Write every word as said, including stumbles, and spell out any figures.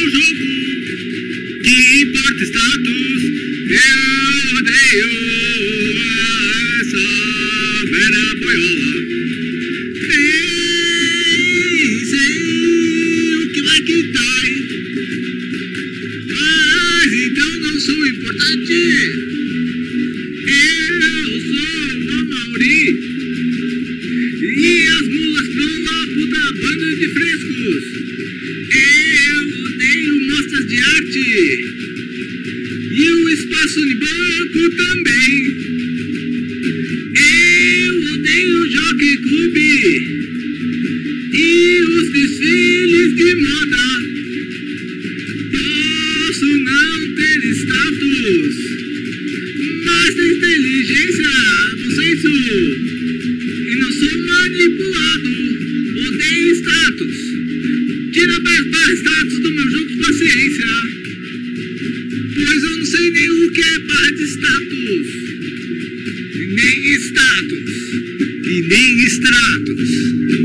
meu jogo. Que importa status, eu odeio essa velha boiola. Nem sei o que vai que dói, mas então não sou importante. Eu sou o Amaury e as mulas estão lá, puta banda de frescos. Eu odeio mostras de arte e o espaço de banco também. Eu odeio o Jockey Club e os desfiles de moda. Posso não ter status, mas tem inteligência, bom senso, e não sou manipulado. Odeio status. Tira mais barra status do meu jogo de paciência, pois eu não sei nem o que é barra de status, e nem status, e nem extratos.